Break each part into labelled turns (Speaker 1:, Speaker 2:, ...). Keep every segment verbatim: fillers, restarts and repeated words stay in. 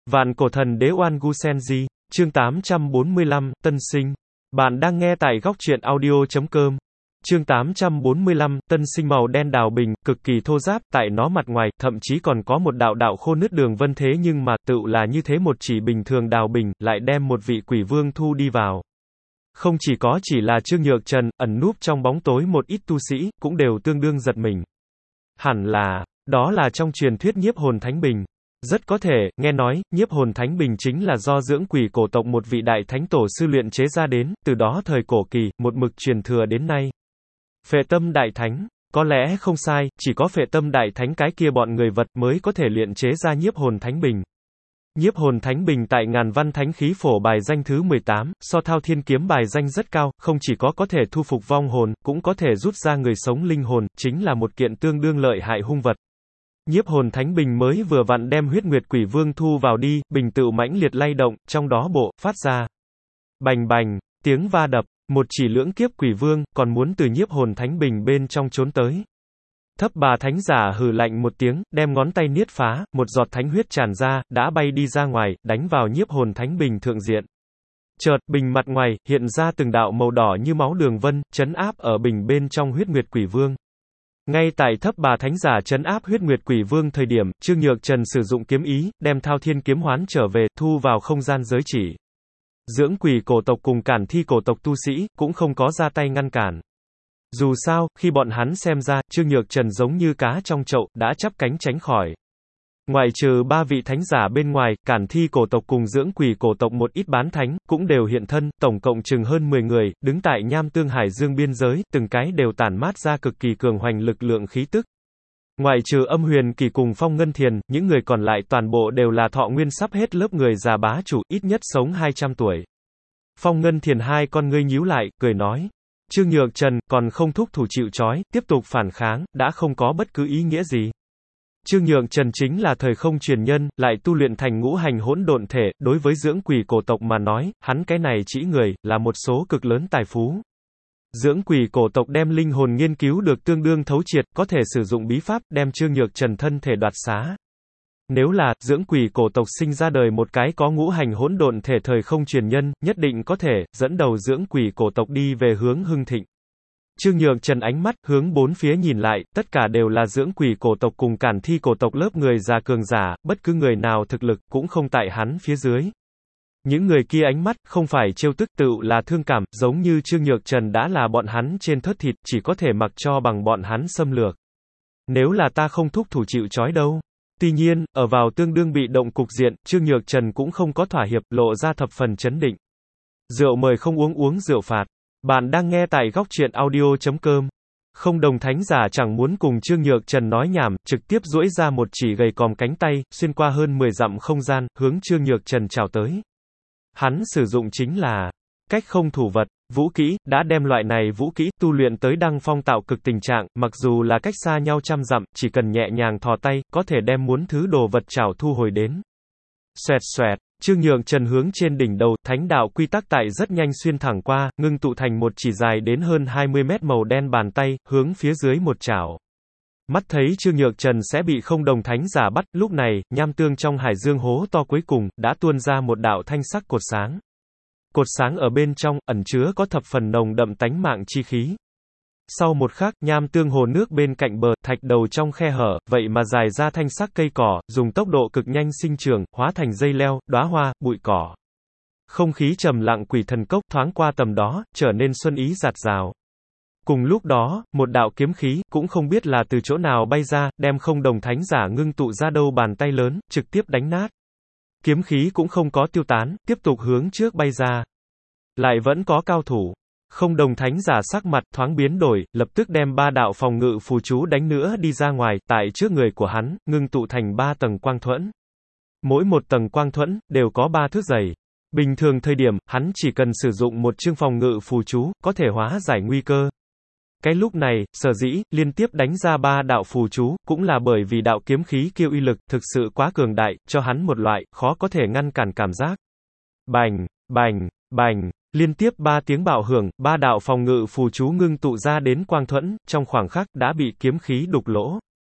Speaker 1: Vạn cổ thần đế Oan Gu Senji, chương tám trăm bốn mươi lăm, Tân sinh. Bạn đang nghe tại góc truyện audio chấm com. Chương tám trăm bốn mươi lăm, tân sinh màu đen đào bình, cực kỳ thô ráp, tại nó mặt ngoài, thậm chí còn có một đạo đạo khô nứt đường vân thế nhưng mà, tựu là như thế một chỉ bình thường đào bình, lại đem một vị quỷ vương thu đi vào. Không chỉ có chỉ là Trương Nhược Trần, ẩn núp trong bóng tối một ít tu sĩ, cũng đều tương đương giật mình. Hẳn là, đó là trong truyền thuyết nhiếp hồn thánh bình. Rất có thể, nghe nói, nhiếp hồn thánh bình chính là do dưỡng quỷ cổ tộc một vị đại thánh tổ sư luyện chế ra đến, từ đó thời cổ kỳ, một mực truyền thừa đến nay. Phệ tâm đại thánh, có lẽ không sai, chỉ có phệ tâm đại thánh cái kia bọn người vật mới có thể luyện chế ra nhiếp hồn thánh bình. Nhiếp hồn thánh bình tại ngàn văn thánh khí phổ bài danh thứ mười tám, so thao thiên kiếm bài danh rất cao, không chỉ có có thể thu phục vong hồn, cũng có thể rút ra người sống linh hồn, chính là một kiện tương đương lợi hại hung vật. Nhiếp hồn thánh bình mới vừa vặn đem huyết nguyệt quỷ vương thu vào đi, bình tựu mãnh liệt lay động, trong đó bộ, phát ra. Bành bành, tiếng va đập, một chỉ lưỡng kiếp quỷ vương, còn muốn từ nhiếp hồn thánh bình bên trong trốn tới. Thấp bà thánh giả hừ lạnh một tiếng, đem ngón tay niết phá, một giọt thánh huyết tràn ra, đã bay đi ra ngoài, đánh vào nhiếp hồn thánh bình thượng diện. Chợt, bình mặt ngoài, hiện ra từng đạo màu đỏ như máu đường vân, trấn áp ở bình bên trong huyết nguyệt quỷ vương. Ngay tại thấp bà thánh giả trấn áp huyết nguyệt quỷ vương thời điểm, Trương Nhược Trần sử dụng kiếm ý, đem thao thiên kiếm hoán trở về, thu vào không gian giới chỉ. Dưỡng quỷ cổ tộc cùng cản thi cổ tộc tu sĩ, cũng không có ra tay ngăn cản. Dù sao, khi bọn hắn xem ra, Trương Nhược Trần giống như cá trong chậu, đã chắp cánh tránh khỏi. Ngoại trừ ba vị thánh giả bên ngoài, cản thi cổ tộc cùng dưỡng quỷ cổ tộc một ít bán thánh, cũng đều hiện thân, tổng cộng chừng hơn mười người, đứng tại Nham Tương Hải Dương biên giới, từng cái đều tản mát ra cực kỳ cường hoành lực lượng khí tức. Ngoại trừ Âm Huyền Kỳ cùng Phong Ngân Thiền, những người còn lại toàn bộ đều là thọ nguyên sắp hết lớp người già bá chủ, ít nhất sống hai trăm tuổi. Phong Ngân Thiền hai con ngươi nhíu lại, cười nói. Trương Nhược Trần, còn không thúc thủ chịu trói, tiếp tục phản kháng, đã không có bất cứ ý nghĩa gì. Trương Nhược Trần chính là thời không truyền nhân, lại tu luyện thành ngũ hành hỗn độn thể, đối với dưỡng quỷ cổ tộc mà nói, hắn cái này chỉ người, là một số cực lớn tài phú. Dưỡng quỷ cổ tộc đem linh hồn nghiên cứu được tương đương thấu triệt, có thể sử dụng bí pháp, đem Trương Nhược Trần thân thể đoạt xá. Nếu là, dưỡng quỷ cổ tộc sinh ra đời một cái có ngũ hành hỗn độn thể thời không truyền nhân, nhất định có thể, dẫn đầu dưỡng quỷ cổ tộc đi về hướng hưng thịnh. Trương Nhược Trần ánh mắt, hướng bốn phía nhìn lại, tất cả đều là dưỡng quỷ cổ tộc cùng cản thi cổ tộc lớp người già cường giả, bất cứ người nào thực lực, cũng không tại hắn phía dưới. Những người kia ánh mắt, không phải trêu tức tựu là thương cảm, giống như Trương Nhược Trần đã là bọn hắn trên thớt thịt, chỉ có thể mặc cho bằng bọn hắn xâm lược. Nếu là ta không thúc thủ chịu trói đâu. Tuy nhiên, ở vào tương đương bị động cục diện, Trương Nhược Trần cũng không có thỏa hiệp, lộ ra thập phần chấn định. Rượu mời không uống uống rượu phạt. Bạn đang nghe tại góc truyện audio chấm com. Không đồng thánh giả chẳng muốn cùng Trương Nhược Trần nói nhảm, trực tiếp duỗi ra một chỉ gầy còm cánh tay, xuyên qua hơn mười dặm không gian, hướng Trương Nhược Trần chào tới. Hắn sử dụng chính là cách không thủ vật, vũ kỹ, đã đem loại này vũ kỹ tu luyện tới đăng phong tạo cực tình trạng, mặc dù là cách xa nhau trăm dặm, chỉ cần nhẹ nhàng thò tay, có thể đem muốn thứ đồ vật chảo thu hồi đến. Xoẹt xoẹt, Trương Nhược Trần hướng trên đỉnh đầu, thánh đạo quy tắc tại rất nhanh xuyên thẳng qua, ngưng tụ thành một chỉ dài đến hơn hai mươi mét màu đen bàn tay, hướng phía dưới một chảo. Mắt thấy Trương Nhược Trần sẽ bị không đồng thánh giả bắt, lúc này, nham tương trong hải dương hố to cuối cùng, đã tuôn ra một đạo thanh sắc cột sáng. Cột sáng ở bên trong, ẩn chứa có thập phần nồng đậm tánh mạng chi khí. Sau một khắc, nham tương hồ nước bên cạnh bờ, thạch đầu trong khe hở, vậy mà dài ra thanh sắc cây cỏ, dùng tốc độ cực nhanh sinh trưởng, hóa thành dây leo, đóa hoa, bụi cỏ. Không khí trầm lặng quỷ thần cốc thoáng qua tầm đó, trở nên xuân ý rạt rào. Cùng lúc đó, một đạo kiếm khí, cũng không biết là từ chỗ nào bay ra, đem không đồng thánh giả ngưng tụ ra đâu bàn tay lớn, trực tiếp đánh nát. Kiếm khí cũng không có tiêu tán, tiếp tục hướng trước bay ra. Lại vẫn có cao thủ. Không đồng thánh giả sắc mặt thoáng biến đổi, lập tức đem ba đạo phòng ngự phù chú đánh nữa đi ra ngoài, tại trước người của hắn, ngưng tụ thành ba tầng quang thuẫn. Mỗi một tầng quang thuẫn, đều có ba thước dày. Bình thường thời điểm, hắn chỉ cần sử dụng một chương phòng ngự phù chú, có thể hóa giải nguy cơ. Cái lúc này, sở dĩ, liên tiếp đánh ra ba đạo phù chú, cũng là bởi vì đạo kiếm khí kia uy lực, thực sự quá cường đại, cho hắn một loại, khó có thể ngăn cản cảm giác. Bành, bành, bành, liên tiếp ba tiếng bạo hưởng, ba đạo phòng ngự phù chú ngưng tụ ra đến quang thuẫn, trong khoảng khắc, đã bị kiếm khí đục lỗ.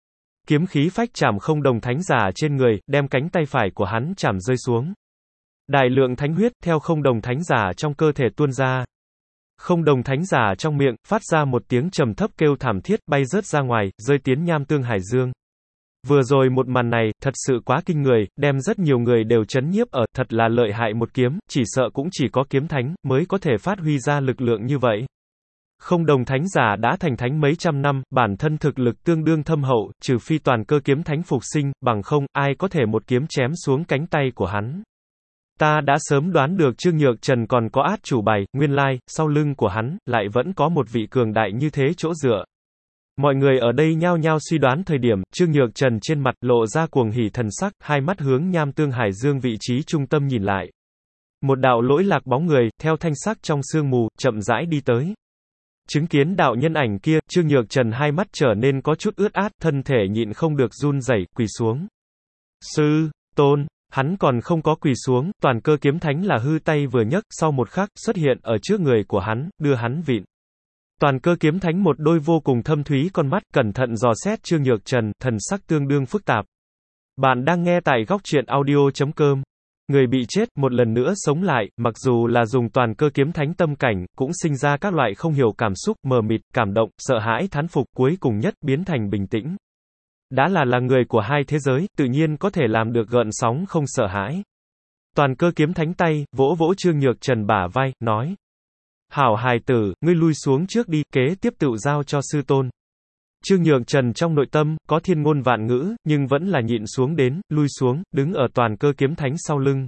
Speaker 1: Kiếm khí phách chạm không đồng thánh giả trên người, đem cánh tay phải của hắn chạm rơi xuống. Đại lượng thánh huyết, theo không đồng thánh giả trong cơ thể tuôn ra. Không đồng thánh giả trong miệng, phát ra một tiếng trầm thấp kêu thảm thiết, bay rớt ra ngoài, rơi tiến nham tương hải dương. Vừa rồi một màn này, thật sự quá kinh người, đem rất nhiều người đều chấn nhiếp ở, thật là lợi hại một kiếm, chỉ sợ cũng chỉ có kiếm thánh, mới có thể phát huy ra lực lượng như vậy. Không đồng thánh giả đã thành thánh mấy trăm năm, bản thân thực lực tương đương thâm hậu, trừ phi toàn cơ kiếm thánh phục sinh, bằng không, ai có thể một kiếm chém xuống cánh tay của hắn. Ta đã sớm đoán được Trương Nhược Trần còn có át chủ bài, nguyên lai, sau lưng của hắn, lại vẫn có một vị cường đại như thế chỗ dựa. Mọi người ở đây nhao nhao suy đoán thời điểm, Trương Nhược Trần trên mặt lộ ra cuồng hỉ thần sắc, hai mắt hướng nham tương hải dương vị trí trung tâm nhìn lại. Một đạo lỗi lạc bóng người, theo thanh sắc trong sương mù, chậm rãi đi tới. Chứng kiến đạo nhân ảnh kia, Trương Nhược Trần hai mắt trở nên có chút ướt át, thân thể nhịn không được run rẩy, quỳ xuống. Sư tôn, hắn còn không có quỳ xuống, toàn cơ kiếm thánh là hư tay vừa nhấc, sau một khắc, xuất hiện ở trước người của hắn, đưa hắn vịn. Toàn cơ kiếm thánh một đôi vô cùng thâm thúy con mắt, cẩn thận dò xét Trương Nhược Trần, thần sắc tương đương phức tạp. Bạn đang nghe tại góc truyện audio chấm com. Người bị chết, một lần nữa sống lại, mặc dù là dùng toàn cơ kiếm thánh tâm cảnh, cũng sinh ra các loại không hiểu cảm xúc, mờ mịt, cảm động, sợ hãi, thán phục, cuối cùng nhất, biến thành bình tĩnh. Đã là là người của hai thế giới, tự nhiên có thể làm được gợn sóng không sợ hãi. Toàn cơ kiếm thánh tay, vỗ vỗ Trương Nhược Trần bả vai, nói. Hảo hài tử, ngươi lui xuống trước đi, kế tiếp tự giao cho sư tôn. Trương Nhược Trần trong nội tâm, có thiên ngôn vạn ngữ, nhưng vẫn là nhịn xuống đến, lui xuống, đứng ở toàn cơ kiếm thánh sau lưng.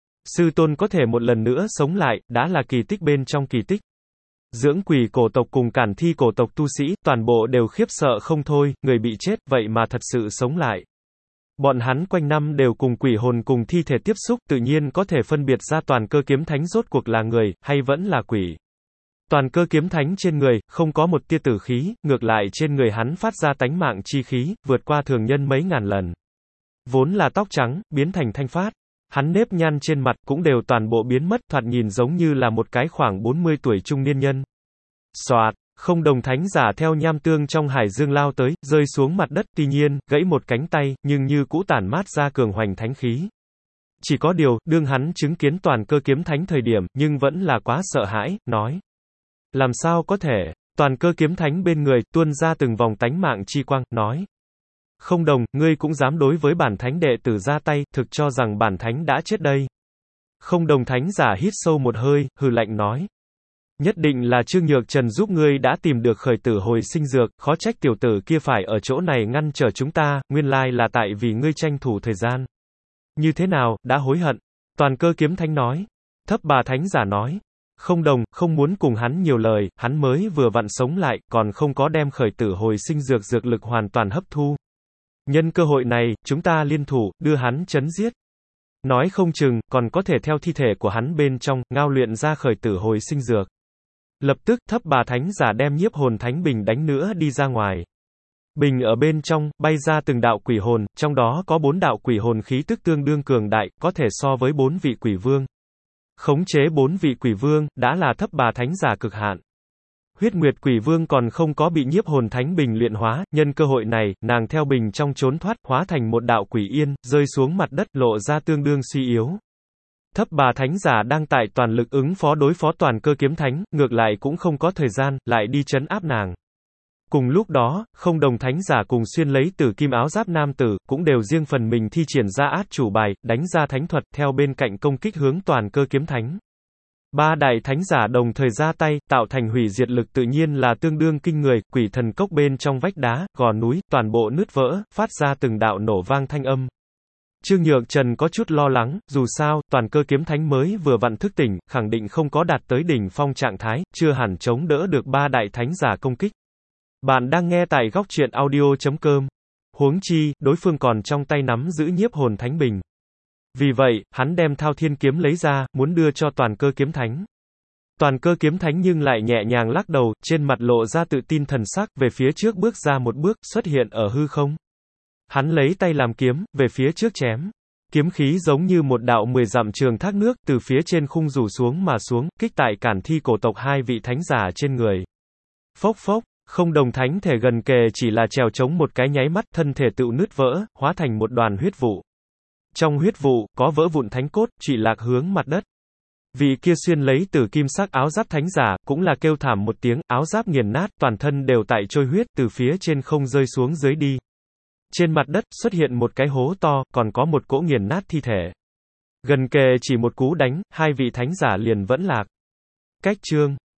Speaker 1: Sư tôn có thể một lần nữa sống lại, đã là kỳ tích bên trong kỳ tích. Dưỡng quỷ cổ tộc cùng cản thi cổ tộc tu sĩ, toàn bộ đều khiếp sợ không thôi, người bị chết, vậy mà thật sự sống lại. Bọn hắn quanh năm đều cùng quỷ hồn cùng thi thể tiếp xúc, tự nhiên có thể phân biệt ra toàn cơ kiếm thánh rốt cuộc là người, hay vẫn là quỷ. Toàn cơ kiếm thánh trên người, không có một tia tử khí, ngược lại trên người hắn phát ra tánh mạng chi khí, vượt qua thường nhân mấy ngàn lần. Vốn là tóc trắng, biến thành thanh phát. Hắn nếp nhăn trên mặt cũng đều toàn bộ biến mất, thoạt nhìn giống như là một cái khoảng bốn mươi tuổi trung niên nhân. Soạt, không đồng thánh giả theo nham tương trong hải dương lao tới, rơi xuống mặt đất, tuy nhiên, gãy một cánh tay, nhưng như cũ tản mát ra cường hoành thánh khí. Chỉ có điều, đương hắn chứng kiến toàn cơ kiếm thánh thời điểm, nhưng vẫn là quá sợ hãi, nói. Làm sao có thể, toàn cơ kiếm thánh bên người, tuôn ra từng vòng tánh mạng chi quang, nói. Không đồng, ngươi cũng dám đối với bản thánh đệ tử ra tay, thực cho rằng bản thánh đã chết đây. Không đồng thánh giả hít sâu một hơi, hừ lạnh nói. Nhất định là Trương Nhược Trần giúp ngươi đã tìm được khởi tử hồi sinh dược, khó trách tiểu tử kia phải ở chỗ này ngăn trở chúng ta, nguyên lai là tại vì ngươi tranh thủ thời gian. Như thế nào, đã hối hận? Toàn cơ kiếm thánh nói. Thấp bà thánh giả nói. Không đồng, không muốn cùng hắn nhiều lời, hắn mới vừa vặn sống lại, còn không có đem khởi tử hồi sinh dược dược lực hoàn toàn hấp thu. Nhân cơ hội này, chúng ta liên thủ, đưa hắn chấn giết. Nói không chừng, còn có thể theo thi thể của hắn bên trong, ngao luyện ra khởi tử hồi sinh dược. Lập tức, thấp bà thánh giả đem nhiếp hồn thánh bình đánh nữa đi ra ngoài. Bình ở bên trong, bay ra từng đạo quỷ hồn, trong đó có bốn đạo quỷ hồn khí tức tương đương cường đại, có thể so với bốn vị quỷ vương. Khống chế bốn vị quỷ vương, đã là thấp bà thánh giả cực hạn. Huyết Nguyệt Quỷ Vương còn không có bị nhiếp hồn thánh bình luyện hóa, nhân cơ hội này, nàng theo bình trong trốn thoát, hóa thành một đạo quỷ yên, rơi xuống mặt đất, lộ ra tương đương suy yếu. Thấp bà thánh giả đang tại toàn lực ứng phó đối phó toàn cơ kiếm thánh, ngược lại cũng không có thời gian, lại đi trấn áp nàng. Cùng lúc đó, không đồng thánh giả cùng xuyên lấy tử kim áo giáp nam tử, cũng đều riêng phần mình thi triển ra át chủ bài, đánh ra thánh thuật, theo bên cạnh công kích hướng toàn cơ kiếm thánh. Ba đại thánh giả đồng thời ra tay, tạo thành hủy diệt lực tự nhiên là tương đương kinh người, quỷ thần cốc bên trong vách đá, gò núi, toàn bộ nứt vỡ, phát ra từng đạo nổ vang thanh âm. Trương Nhược Trần có chút lo lắng, dù sao, toàn cơ kiếm thánh mới vừa vặn thức tỉnh, khẳng định không có đạt tới đỉnh phong trạng thái, chưa hẳn chống đỡ được ba đại thánh giả công kích. Bạn đang nghe tại góc truyện audio chấm com. Huống chi, đối phương còn trong tay nắm giữ nhiếp hồn thánh bình. Vì vậy, hắn đem thao thiên kiếm lấy ra, muốn đưa cho toàn cơ kiếm thánh. Toàn cơ kiếm thánh nhưng lại nhẹ nhàng lắc đầu, trên mặt lộ ra tự tin thần sắc, về phía trước bước ra một bước, xuất hiện ở hư không. Hắn lấy tay làm kiếm, về phía trước chém. Kiếm khí giống như một đạo mười dặm trường thác nước, từ phía trên khung rủ xuống mà xuống, kích tại cản thi cổ tộc hai vị thánh giả trên người. Phốc phốc. Không đồng thánh thể gần kề chỉ là trèo trống một cái nháy mắt, thân thể tựu nứt vỡ, hóa thành một đoàn huyết vụ. Trong huyết vụ, có vỡ vụn thánh cốt, trụy lạc hướng mặt đất. Vị kia xuyên lấy tử kim sắc áo giáp thánh giả, cũng là kêu thảm một tiếng, áo giáp nghiền nát, toàn thân đều tại trôi huyết, từ phía trên không rơi xuống dưới đi. Trên mặt đất, xuất hiện một cái hố to, còn có một cỗ nghiền nát thi thể. Gần kề chỉ một cú đánh, hai vị thánh giả liền vẫn lạc. Cách chương